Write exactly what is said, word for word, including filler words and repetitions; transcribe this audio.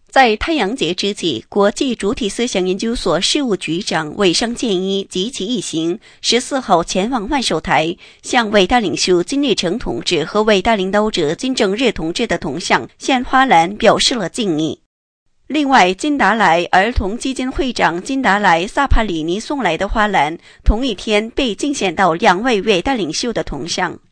在太阳节之际，国际主体思想研究所事务局长韦尚建议及其一行十四号前往万寿台，向伟大领袖金日成同志和伟大领导者金正日同志的铜像献花篮，表示了敬意。另外，金达莱儿童基金会长金达莱萨帕里尼送来的花篮，同一天被敬献到两位伟大领袖的铜像。